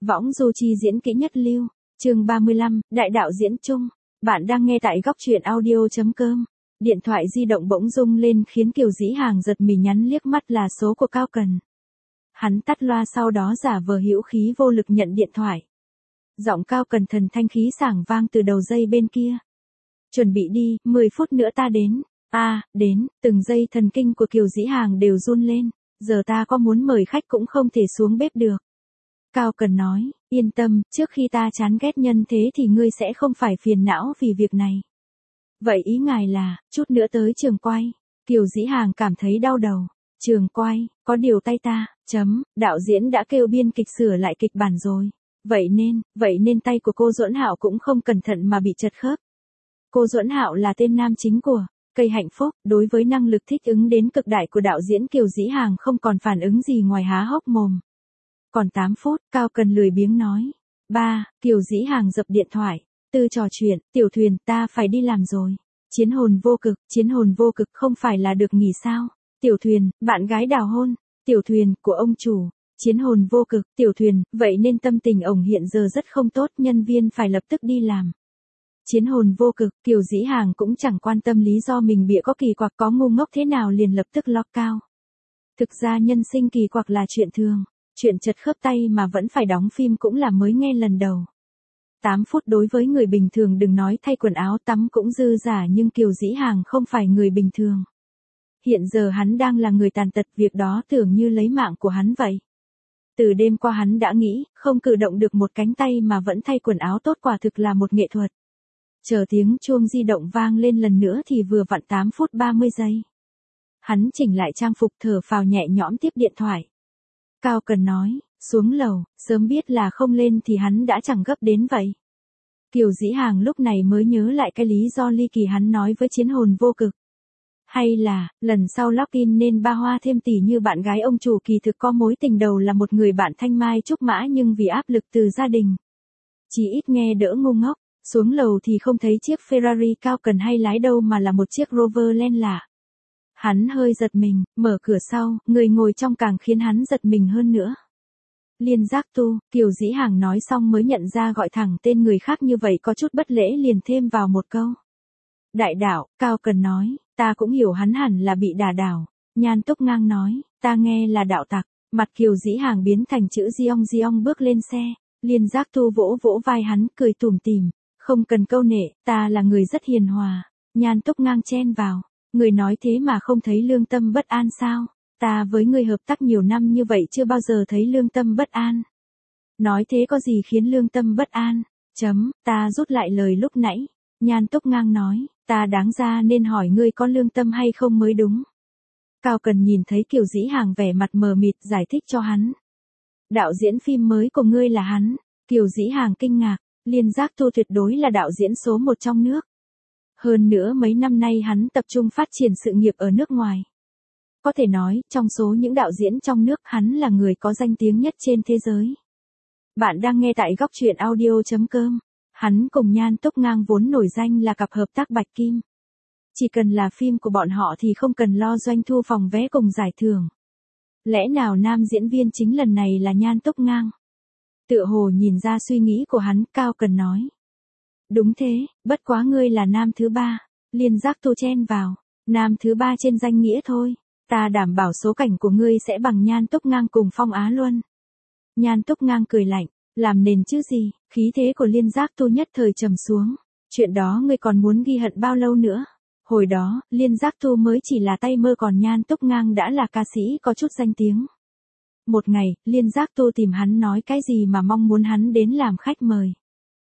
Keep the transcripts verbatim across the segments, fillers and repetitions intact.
Võng du chi diễn kỹ nhất lưu. Chương ba mươi lăm, Đại đạo diễn chung. Bạn đang nghe tại góc truyện audio chấm com. Điện thoại di động bỗng rung lên khiến Kiều Dĩ Hàng giật mình, nhắn liếc mắt là số của Cao Cần. Hắn tắt loa, sau đó giả vờ hữu khí vô lực nhận điện thoại. Giọng Cao Cần thần thanh khí sảng vang từ đầu dây bên kia. Chuẩn bị đi, mười phút nữa ta đến. A, à, đến, từng giây thần kinh của Kiều Dĩ Hàng đều run lên. Giờ ta có muốn mời khách cũng không thể xuống bếp được. Cao Cần nói, yên tâm, trước khi ta chán ghét nhân thế thì ngươi sẽ không phải phiền não vì việc này. Vậy ý ngài là, chút nữa tới trường quay. Kiều Dĩ Hàng cảm thấy đau đầu. Trường quay, có điều tay ta, chấm, đạo diễn đã kêu biên kịch sửa lại kịch bản rồi. Vậy nên, vậy nên tay của cô Duẫn Hạo cũng không cẩn thận mà bị chật khớp. Cô Duẫn Hạo là tên nam chính của Cây Hạnh Phúc, đối với năng lực thích ứng đến cực đại của đạo diễn Kiều Dĩ Hàng không còn phản ứng gì ngoài há hốc mồm. Còn tám phút, Cao Cần lười biếng nói. Ba, Kiều Dĩ Hàng dập điện thoại. Tư trò chuyện, Tiểu Thuyền, ta phải đi làm rồi. Chiến hồn vô cực, chiến hồn vô cực không phải là được nghỉ sao? Tiểu Thuyền, bạn gái đào hôn. Tiểu Thuyền, của ông chủ. Chiến hồn vô cực, Tiểu Thuyền, vậy nên tâm tình ổng hiện giờ rất không tốt, nhân viên phải lập tức đi làm. Chiến hồn vô cực, Kiều Dĩ Hàng cũng chẳng quan tâm lý do mình bịa có kỳ quặc có ngu ngốc thế nào, liền lập tức lock cao. Thực ra nhân sinh kỳ quặc là chuyện thường, chuyện chật khớp tay mà vẫn phải đóng phim cũng là mới nghe lần đầu. tám phút đối với người bình thường đừng nói thay quần áo tắm cũng dư giả, nhưng Kiều Dĩ Hàng không phải người bình thường. Hiện giờ hắn đang là người tàn tật, việc đó tưởng như lấy mạng của hắn vậy. Từ đêm qua hắn đã nghĩ, không cử động được một cánh tay mà vẫn thay quần áo tốt quả thực là một nghệ thuật. Chờ tiếng chuông di động vang lên lần nữa thì vừa vặn tám phút ba mươi giây. Hắn chỉnh lại trang phục, thở phào nhẹ nhõm tiếp điện thoại. Cao Cần nói, xuống lầu, sớm biết là không lên thì hắn đã chẳng gấp đến vậy. Kiều Dĩ Hàng lúc này mới nhớ lại cái lý do ly kỳ hắn nói với chiến hồn vô cực. Hay là, lần sau login nên ba hoa thêm tỷ như bạn gái ông chủ kỳ thực có mối tình đầu là một người bạn thanh mai trúc mã, nhưng vì áp lực từ gia đình. Chỉ ít nghe đỡ ngu ngốc. Xuống lầu thì không thấy chiếc Ferrari Cao Cần hay lái đâu mà là một chiếc Rover len lạ. Hắn hơi giật mình, mở cửa sau, người ngồi trong càng khiến hắn giật mình hơn nữa. Liên Giác Tu, Kiều Dĩ Hàng nói xong mới nhận ra gọi thẳng tên người khác như vậy có chút bất lễ, liền thêm vào một câu. Đại đạo, Cao Cần nói, ta cũng hiểu hắn hẳn là bị đả đảo. Nhan Túc Ngang nói, ta nghe là đạo tặc. Mặt Kiều Dĩ Hàng biến thành chữ Giong Giong bước lên xe. Liên Giác Tu vỗ vỗ vai hắn, cười tủm tỉm. Không cần câu nệ, ta là người rất hiền hòa. Nhan Túc Ngang chen vào. Người nói thế mà không thấy lương tâm bất an sao? Ta với người hợp tác nhiều năm như vậy chưa bao giờ thấy lương tâm bất an. Nói thế có gì khiến lương tâm bất an? Chấm, ta rút lại lời lúc nãy. Nhan Túc Ngang nói, ta đáng ra nên hỏi ngươi có lương tâm hay không mới đúng. Cao Cần nhìn thấy Kiều Dĩ Hàng vẻ mặt mờ mịt, giải thích cho hắn. Đạo diễn phim mới của ngươi là hắn. Kiều Dĩ Hàng kinh ngạc. Liên Giác Tu tuyệt đối là đạo diễn số một trong nước. Hơn nữa mấy năm nay hắn tập trung phát triển sự nghiệp ở nước ngoài. Có thể nói, trong số những đạo diễn trong nước, hắn là người có danh tiếng nhất trên thế giới. Bạn đang nghe tại góc truyện audio chấm com. Hắn cùng Nhan Túc Ngang vốn nổi danh là cặp hợp tác bạch kim. Chỉ cần là phim của bọn họ thì không cần lo doanh thu phòng vé cùng giải thưởng. Lẽ nào nam diễn viên chính lần này là Nhan Túc Ngang? Tựa hồ nhìn ra suy nghĩ của hắn, Cao Cần nói. Đúng thế, bất quá ngươi là nam thứ ba. Liên Giác Tu chen vào. Nam thứ ba trên danh nghĩa thôi. Ta đảm bảo số cảnh của ngươi sẽ bằng Nhan Túc Ngang cùng Phong Á Luân. Nhan Túc Ngang cười lạnh. Làm nền chứ gì? Khí thế của Liên Giác Tu nhất thời trầm xuống. Chuyện đó ngươi còn muốn ghi hận bao lâu nữa? Hồi đó, Liên Giác Tu mới chỉ là tay mơ, còn Nhan Túc Ngang đã là ca sĩ có chút danh tiếng. Một ngày, Liên Giác Tu tìm hắn nói cái gì mà mong muốn hắn đến làm khách mời.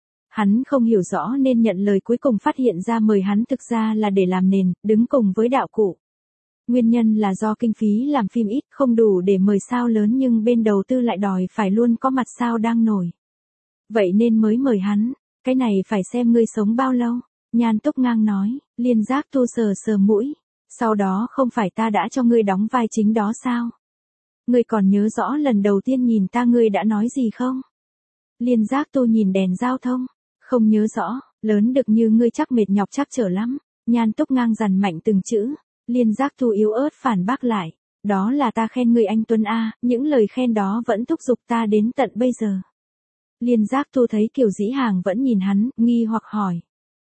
Hắn không hiểu rõ nên nhận lời, cuối cùng phát hiện ra mời hắn thực ra là để làm nền, đứng cùng với đạo cụ. Nguyên nhân là do kinh phí làm phim ít, không đủ để mời sao lớn, nhưng bên đầu tư lại đòi phải luôn có mặt sao đang nổi. Vậy nên mới mời hắn, cái này phải xem ngươi sống bao lâu. Nhan Túc Ngang nói. Liên Giác Tu sờ sờ mũi. Sau đó không phải ta đã cho ngươi đóng vai chính đó sao? Ngươi còn nhớ rõ lần đầu tiên nhìn ta ngươi đã nói gì không? Liên Giác Tu nhìn đèn giao thông. Không nhớ rõ, lớn được như ngươi chắc mệt nhọc chắc trở lắm. Nhan Túc Ngang dằn mạnh từng chữ. Liên Giác Tu yếu ớt phản bác lại. Đó là ta khen ngươi anh Tuấn A, những lời khen đó vẫn thúc giục ta đến tận bây giờ. Liên Giác Tu thấy Kiều Dĩ Hàng vẫn nhìn hắn, nghi hoặc hỏi.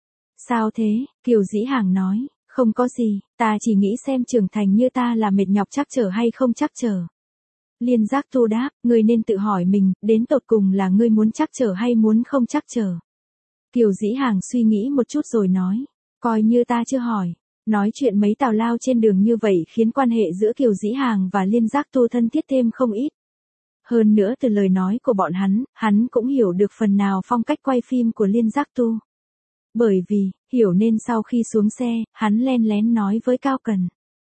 Sao thế? Kiều Dĩ Hàng nói, không có gì, ta chỉ nghĩ xem trưởng thành như ta là mệt nhọc trắc trở hay không trắc trở. Liên Giác Tu đáp, ngươi nên tự hỏi mình, đến tột cùng là ngươi muốn trắc trở hay muốn không trắc trở. Kiều Dĩ Hàng suy nghĩ một chút rồi nói, coi như ta chưa hỏi. Nói chuyện mấy tào lao trên đường như vậy khiến quan hệ giữa Kiều Dĩ Hàng và Liên Giác Tu thân thiết thêm không ít. Hơn nữa từ lời nói của bọn hắn, hắn cũng hiểu được phần nào phong cách quay phim của Liên Giác Tu. Bởi vì, hiểu nên sau khi xuống xe, hắn len lén nói với Cao Cần.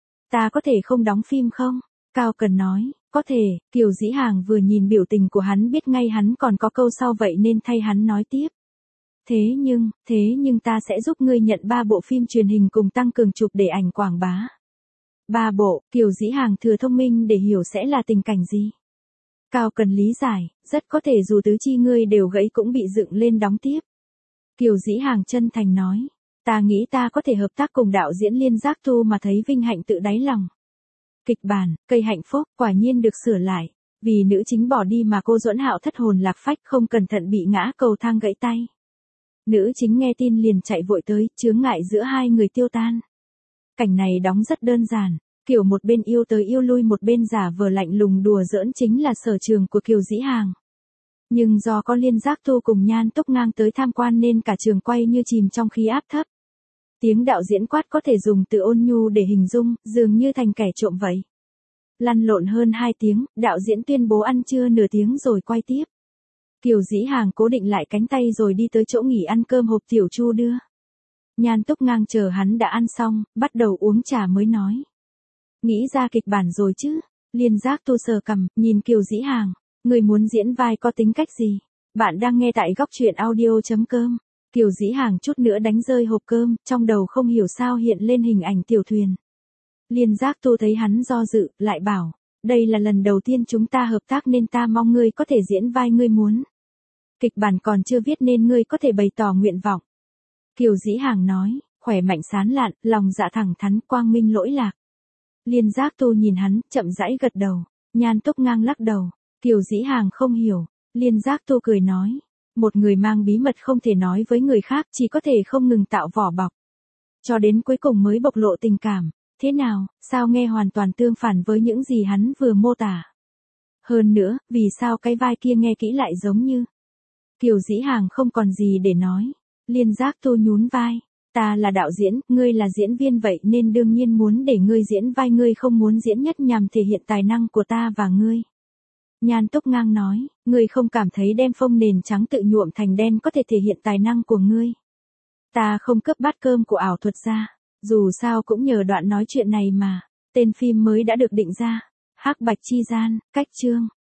Ta có thể không đóng phim không? Cao Cần nói, có thể. Kiều Dĩ Hàng vừa nhìn biểu tình của hắn biết ngay hắn còn có câu sau vậy nên thay hắn nói tiếp. Thế nhưng, thế nhưng ta sẽ giúp ngươi nhận ba bộ phim truyền hình cùng tăng cường chụp để ảnh quảng bá. Ba bộ, Kiều Dĩ Hàng thừa thông minh để hiểu sẽ là tình cảnh gì. Cao Cần lý giải, rất có thể dù tứ chi ngươi đều gãy cũng bị dựng lên đóng tiếp. Kiều Dĩ Hàng chân thành nói, ta nghĩ ta có thể hợp tác cùng đạo diễn Liên Giác Tu mà thấy vinh hạnh tự đáy lòng. Kịch bản, Cây Hạnh Phúc, quả nhiên được sửa lại. Vì nữ chính bỏ đi mà cô Duẫn Hạo thất hồn lạc phách không cẩn thận bị ngã cầu thang gãy tay. Nữ chính nghe tin liền chạy vội tới, chướng ngại giữa hai người tiêu tan. Cảnh này đóng rất đơn giản, kiểu một bên yêu tới yêu lui một bên giả vờ lạnh lùng đùa giỡn chính là sở trường của Kiều Dĩ Hàng. Nhưng do có Liên Giác Tu cùng Nhan Túc Ngang tới tham quan nên cả trường quay như chìm trong khí áp thấp. Tiếng đạo diễn quát có thể dùng từ ôn nhu để hình dung, dường như thành kẻ trộm vậy. Lăn lộn hơn hai tiếng, đạo diễn tuyên bố ăn trưa nửa tiếng rồi quay tiếp. Kiều Dĩ Hàng cố định lại cánh tay rồi đi tới chỗ nghỉ ăn cơm hộp Tiểu Chu đưa. Nhan Túc Ngang chờ hắn đã ăn xong, bắt đầu uống trà mới nói. Nghĩ ra kịch bản rồi chứ? Liên Giác Tu sờ cằm, nhìn Kiều Dĩ Hàng. Người muốn diễn vai có tính cách gì? Bạn đang nghe tại góc truyện audio chấm com. Kiều Dĩ Hàng chút nữa đánh rơi hộp cơm, trong đầu không hiểu sao hiện lên hình ảnh tiểu thuyền. Liên Giác Tu thấy hắn do dự, lại bảo, đây là lần đầu tiên chúng ta hợp tác nên ta mong ngươi có thể diễn vai ngươi muốn. Kịch bản còn chưa viết nên ngươi có thể bày tỏ nguyện vọng. Kiều Dĩ Hàng nói, khỏe mạnh sán lạn, lòng dạ thẳng thắn, quang minh lỗi lạc. Liên Giác Tu nhìn hắn, chậm rãi gật đầu. Nhan Túc Ngang lắc đầu. Kiều Dĩ Hàng không hiểu. Liên Giác Tu cười nói, một người mang bí mật không thể nói với người khác, chỉ có thể không ngừng tạo vỏ bọc. Cho đến cuối cùng mới bộc lộ tình cảm. Thế nào, sao nghe hoàn toàn tương phản với những gì hắn vừa mô tả. Hơn nữa, vì sao cái vai kia nghe kỹ lại giống như. Kiều Dĩ Hàng không còn gì để nói. Liên Giác Tu nhún vai. Ta là đạo diễn, ngươi là diễn viên vậy nên đương nhiên muốn để ngươi diễn vai ngươi không muốn diễn nhất nhằm thể hiện tài năng của ta và ngươi. Nhan Túc Ngang nói, ngươi không cảm thấy đem phông nền trắng tự nhuộm thành đen có thể thể hiện tài năng của ngươi. Ta không cướp bát cơm của ảo thuật ra, dù sao cũng nhờ đoạn nói chuyện này mà. Tên phim mới đã được định ra, Hắc Bạch Chi Gian, cách chương.